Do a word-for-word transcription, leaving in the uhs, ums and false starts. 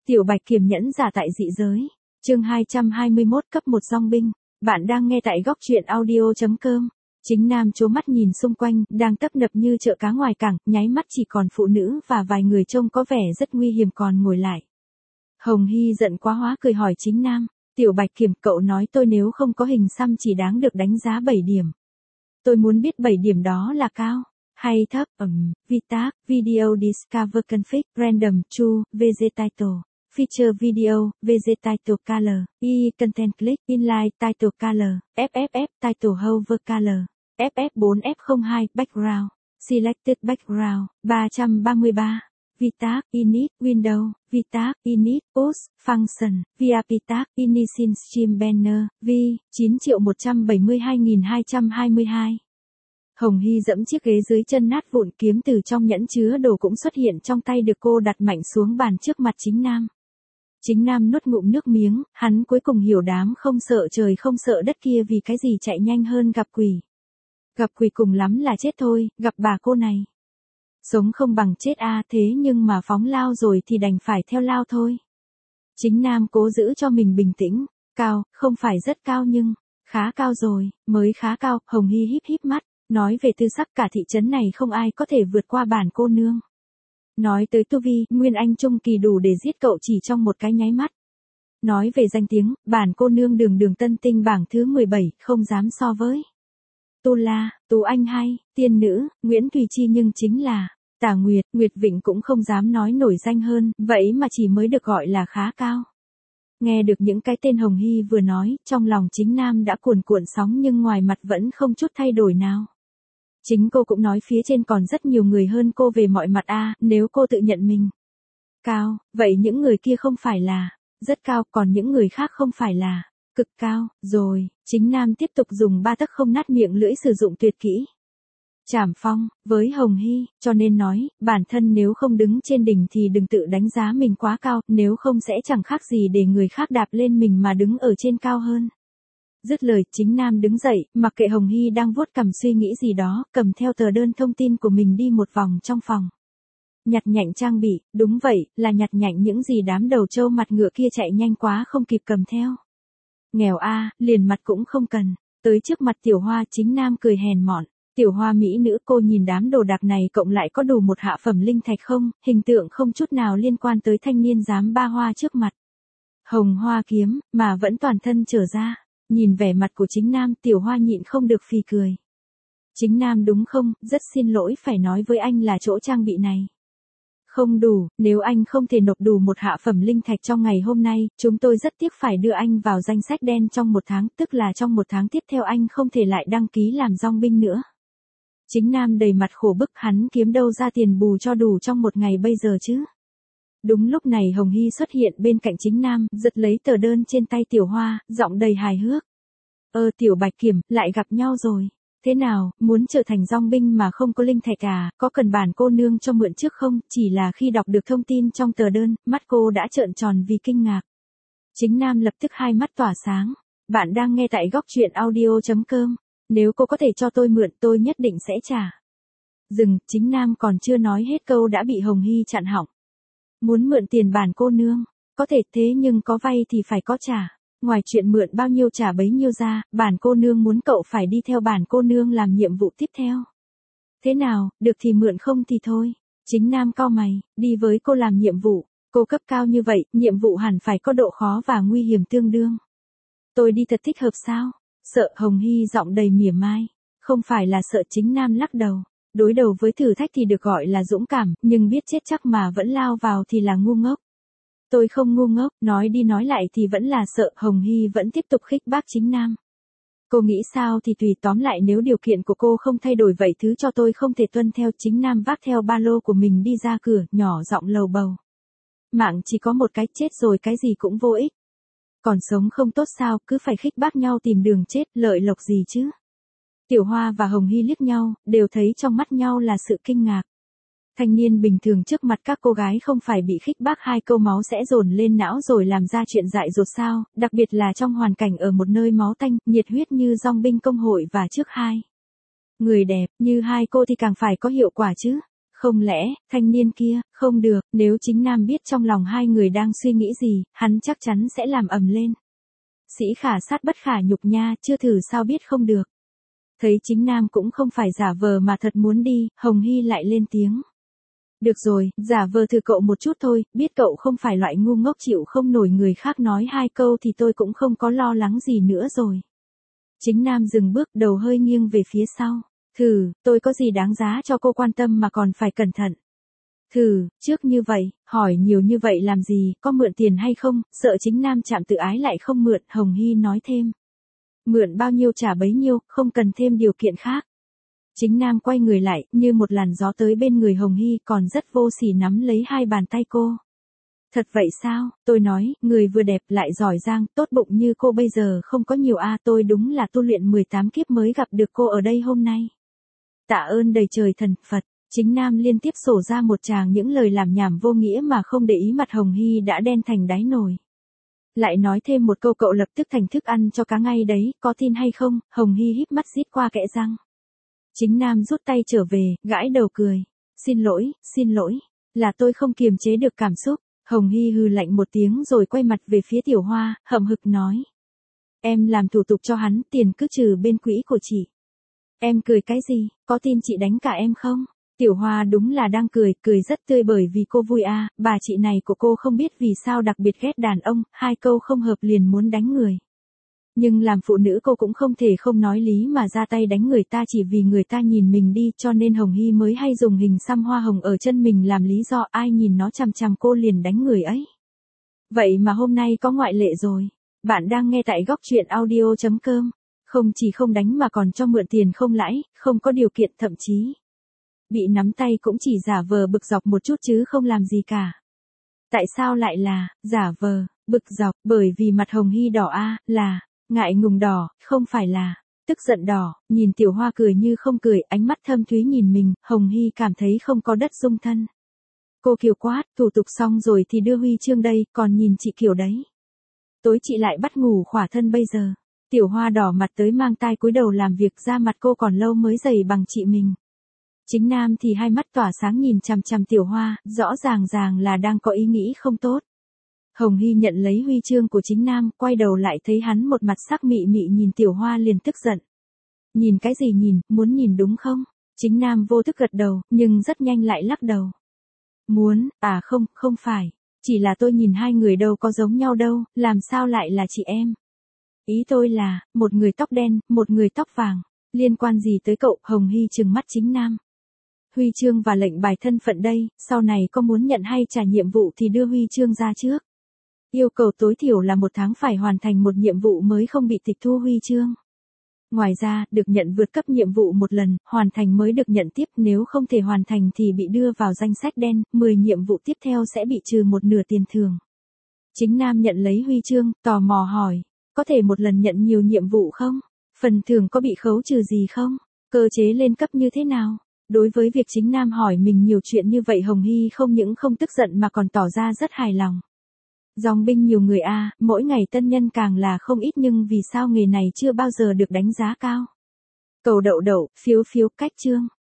Tiểu Bạch Kiểm nhẫn giả tại dị giới. Chương hai trăm hai mươi mốt cấp một dong binh. Bạn đang nghe tại góc truyện audio chấm com. Chính Nam trố mắt nhìn xung quanh, đang tấp nập như chợ cá ngoài cảng, nháy mắt chỉ còn phụ nữ và vài người trông có vẻ rất nguy hiểm còn ngồi lại. Hồng Hy giận quá hóa cười hỏi Chính Nam, Tiểu Bạch Kiểm, cậu nói tôi nếu không có hình xăm chỉ đáng được đánh giá bảy điểm. Tôi muốn biết bảy điểm đó là cao hay thấp. Ừm, Vitac, Video Discover Config, Random, True, Vegetitle, Feature Video, Vegetitle Color, E, Content Click, Inline, Title Color, ép ép ép, Title Hover Color, ép ép bốn ép không hai, Background, Selected Background, ba trăm ba mươi ba. Vitac, Init, Window, Vitac, Init, Post, Function, Vitac, Initial Stream Banner, V, chín triệu một trăm bảy mươi hai nghìn hai trăm hai mươi hai. Hồng Hy dẫm chiếc ghế dưới chân nát vụn, kiếm từ trong nhẫn chứa đồ cũng xuất hiện trong tay được cô đặt mạnh xuống bàn trước mặt Chính Nam. Chính Nam nuốt ngụm nước miếng, hắn cuối cùng hiểu đám không sợ trời không sợ đất kia vì cái gì chạy nhanh hơn gặp quỷ. Gặp quỷ cùng lắm là chết thôi, gặp bà cô này. Sống không bằng chết a à, thế nhưng mà phóng lao rồi thì đành phải theo lao thôi. Chính Nam cố giữ cho mình bình tĩnh, cao, không phải rất cao nhưng, khá cao rồi, mới khá cao. Hồng Hy híp híp mắt, nói về tư sắc cả thị trấn này không ai có thể vượt qua bản cô nương. Nói tới tu vi, Nguyên Anh Trung Kỳ đủ để giết cậu chỉ trong một cái nháy mắt. Nói về danh tiếng, bản cô nương đường đường tân tinh bảng thứ mười bảy, không dám so với Tu La, Tú Anh hay, tiên nữ, Nguyễn Thùy Chi, nhưng chính là Tả Nguyệt, Nguyệt Vịnh cũng không dám nói nổi danh hơn, vậy mà chỉ mới được gọi là khá cao. Nghe được những cái tên Hồng Hy vừa nói, trong lòng Chính Nam đã cuồn cuộn sóng nhưng ngoài mặt vẫn không chút thay đổi nào. Chính cô cũng nói phía trên còn rất nhiều người hơn cô về mọi mặt a à, nếu cô tự nhận mình cao, vậy những người kia không phải là rất cao, còn những người khác không phải là cực cao. Rồi, Chính Nam tiếp tục dùng ba tấc không nát miệng lưỡi sử dụng tuyệt kỹ Trảm Phong với Hồng Hy, cho nên nói, bản thân nếu không đứng trên đỉnh thì đừng tự đánh giá mình quá cao, nếu không sẽ chẳng khác gì để người khác đạp lên mình mà đứng ở trên cao hơn. Dứt lời, Chính Nam đứng dậy, mặc kệ Hồng Hy đang vuốt cằm suy nghĩ gì đó, cầm theo tờ đơn thông tin của mình đi một vòng trong phòng. Nhặt nhạnh trang bị, đúng vậy, là nhặt nhạnh những gì đám đầu trâu mặt ngựa kia chạy nhanh quá không kịp cầm theo. Nghèo a, à, liền mặt cũng không cần. Tới trước mặt Tiểu Hoa, Chính Nam cười hèn mọn. Tiểu Hoa mỹ nữ, cô nhìn đám đồ đạc này cộng lại có đủ một hạ phẩm linh thạch không? Hình tượng không chút nào liên quan tới thanh niên dám ba hoa trước mặt. Hồng Hoa kiếm, mà vẫn toàn thân trở ra. Nhìn vẻ mặt của Chính Nam, Tiểu Hoa nhịn không được phì cười. Chính Nam đúng không, rất xin lỗi phải nói với anh là chỗ trang bị này không đủ, nếu anh không thể nộp đủ một hạ phẩm linh thạch trong ngày hôm nay, chúng tôi rất tiếc phải đưa anh vào danh sách đen trong một tháng, tức là trong một tháng tiếp theo anh không thể lại đăng ký làm dong binh nữa. Chính Nam đầy mặt khổ bức, hắn kiếm đâu ra tiền bù cho đủ trong một ngày bây giờ chứ. Đúng lúc này Hồng Hy xuất hiện bên cạnh Chính Nam, giật lấy tờ đơn trên tay Tiểu Hoa, giọng đầy hài hước. Ơ Tiểu Bạch Kiểm, lại gặp nhau rồi. Thế nào, muốn trở thành dong binh mà không có linh thạch à, có cần bản cô nương cho mượn trước không? Chỉ là khi đọc được thông tin trong tờ đơn, mắt cô đã trợn tròn vì kinh ngạc. Chính Nam lập tức hai mắt tỏa sáng. Bạn đang nghe tại góc truyện audio chấm com. Nếu cô có thể cho tôi mượn, tôi nhất định sẽ trả. Dừng, Chính Nam còn chưa nói hết câu đã bị Hồng Hy chặn họng. Muốn mượn tiền bản cô nương, có thể, thế nhưng có vay thì phải có trả. Ngoài chuyện mượn bao nhiêu trả bấy nhiêu ra, bản cô nương muốn cậu phải đi theo bản cô nương làm nhiệm vụ tiếp theo. Thế nào, được thì mượn, không thì thôi. Chính Nam cau mày, đi với cô làm nhiệm vụ, cô cấp cao như vậy, nhiệm vụ hẳn phải có độ khó và nguy hiểm tương đương. Tôi đi thật thích hợp sao? Sợ. Hồng Hy giọng đầy mỉa mai. Không phải là sợ. Chính Nam lắc đầu. Đối đầu với thử thách thì được gọi là dũng cảm, nhưng biết chết chắc mà vẫn lao vào thì là ngu ngốc. Tôi không ngu ngốc, nói đi nói lại thì vẫn là sợ. Hồng Hy vẫn tiếp tục khích bác Chính Nam. Cô nghĩ sao thì tùy, tóm lại nếu điều kiện của cô không thay đổi vậy thứ cho tôi không thể tuân theo. Chính Nam vác theo ba lô của mình đi ra cửa, nhỏ giọng lầu bầu. Mạng chỉ có một cái, chết rồi cái gì cũng vô ích. Còn sống không tốt sao, cứ phải khích bác nhau tìm đường chết, lợi lộc gì chứ? Tiểu Hoa và Hồng Hy liếc nhau, đều thấy trong mắt nhau là sự kinh ngạc. Thanh niên bình thường trước mặt các cô gái không phải bị khích bác hai câu máu sẽ dồn lên não rồi làm ra chuyện dại dột sao, đặc biệt là trong hoàn cảnh ở một nơi máu tanh, nhiệt huyết như dong binh công hội và trước hai người đẹp như hai cô thì càng phải có hiệu quả chứ. Không lẽ, thanh niên kia, không được, nếu chính nam biết trong lòng hai người đang suy nghĩ gì, hắn chắc chắn sẽ làm ầm lên. Sĩ khả sát bất khả nhục nha, chưa thử sao biết không được. Thấy chính nam cũng không phải giả vờ mà thật muốn đi, Hồng Hy lại lên tiếng. Được rồi, giả vờ thử cậu một chút thôi, biết cậu không phải loại ngu ngốc chịu không nổi người khác nói hai câu thì tôi cũng không có lo lắng gì nữa rồi. Chính nam dừng bước, đầu hơi nghiêng về phía sau. Thử, tôi có gì đáng giá cho cô quan tâm mà còn phải cẩn thận. Thử, trước như vậy, hỏi nhiều như vậy làm gì, có mượn tiền hay không, sợ chính nam chạm tự ái lại không mượn, Hồng Hy nói thêm. Mượn bao nhiêu trả bấy nhiêu, không cần thêm điều kiện khác. Chính nam quay người lại, như một làn gió tới bên người Hồng Hy, còn rất vô sỉ nắm lấy hai bàn tay cô. Thật vậy sao, tôi nói, người vừa đẹp lại giỏi giang, tốt bụng như cô bây giờ không có nhiều a, tôi đúng là tu luyện mười tám kiếp mới gặp được cô ở đây hôm nay. Tạ ơn đầy trời thần Phật, chính nam liên tiếp sổ ra một tràng những lời làm nhảm vô nghĩa mà không để ý mặt Hồng Hy đã đen thành đáy nồi. Lại nói thêm một câu cậu lập tức thành thức ăn cho cá ngay đấy, có tin hay không, Hồng Hy híp mắt rít qua kẽ răng. Chính nam rút tay trở về, gãi đầu cười. Xin lỗi, xin lỗi, là tôi không kiềm chế được cảm xúc. Hồng Hy hừ lạnh một tiếng rồi quay mặt về phía Tiểu Hoa, hậm hực nói. Em làm thủ tục cho hắn, tiền cứ trừ bên quỹ của chị. Em cười cái gì, có tin chị đánh cả em không? Tiểu Hoa đúng là đang cười, cười rất tươi bởi vì cô vui à, bà chị này của cô không biết vì sao đặc biệt ghét đàn ông, hai câu không hợp liền muốn đánh người. Nhưng làm phụ nữ cô cũng không thể không nói lý mà ra tay đánh người ta chỉ vì người ta nhìn mình đi, cho nên Hồng Hy mới hay dùng hình xăm hoa hồng ở chân mình làm lý do ai nhìn nó chằm chằm cô liền đánh người ấy. Vậy mà hôm nay có ngoại lệ rồi. Bạn đang nghe tại góc truyện audio chấm com. Không chỉ không đánh mà còn cho mượn tiền không lãi, không có điều kiện thậm chí. Bị nắm tay cũng chỉ giả vờ bực dọc một chút chứ không làm gì cả. Tại sao lại là, giả vờ, bực dọc, bởi vì mặt Hồng Hy đỏ a, là, ngại ngùng đỏ, không phải là, tức giận đỏ, nhìn Tiểu Hoa cười như không cười, ánh mắt thâm thúy nhìn mình, Hồng Hy cảm thấy không có đất dung thân. Cô kiều quát, thủ tục xong rồi thì đưa huy chương đây, còn nhìn chị kiểu đấy. Tối chị lại bắt ngủ khỏa thân bây giờ. Tiểu Hoa đỏ mặt tới mang tai cúi đầu làm việc ra mặt cô còn lâu mới dày bằng chị mình. Chính nam thì hai mắt tỏa sáng nhìn chằm chằm Tiểu Hoa, rõ ràng ràng là đang có ý nghĩ không tốt. Hồng Hy nhận lấy huy chương của chính nam, quay đầu lại thấy hắn một mặt sắc mị mị nhìn Tiểu Hoa liền tức giận. Nhìn cái gì nhìn, muốn nhìn đúng không? Chính nam vô thức gật đầu, nhưng rất nhanh lại lắc đầu. Muốn, à không, không phải. Chỉ là tôi nhìn hai người đâu có giống nhau đâu, làm sao lại là chị em? Ý tôi là, một người tóc đen, một người tóc vàng. Liên quan gì tới cậu? Hồng Hy trừng mắt chính nam. Huy chương và lệnh bài thân phận đây, sau này có muốn nhận hay trả nhiệm vụ thì đưa huy chương ra trước. Yêu cầu tối thiểu là một tháng phải hoàn thành một nhiệm vụ mới không bị tịch thu huy chương. Ngoài ra, được nhận vượt cấp nhiệm vụ một lần, hoàn thành mới được nhận tiếp, nếu không thể hoàn thành thì bị đưa vào danh sách đen, mười nhiệm vụ tiếp theo sẽ bị trừ một nửa tiền thưởng. Chính nam nhận lấy huy chương, tò mò hỏi, có thể một lần nhận nhiều nhiệm vụ không? Phần thưởng có bị khấu trừ gì không? Cơ chế lên cấp như thế nào? Đối với việc chính nam hỏi mình nhiều chuyện như vậy Hồng Hy không những không tức giận mà còn tỏ ra rất hài lòng. Dòng binh nhiều người a, à, mỗi ngày tân nhân càng là không ít nhưng vì sao nghề này chưa bao giờ được đánh giá cao. Cầu đậu đậu, phiếu phiếu, cách chương.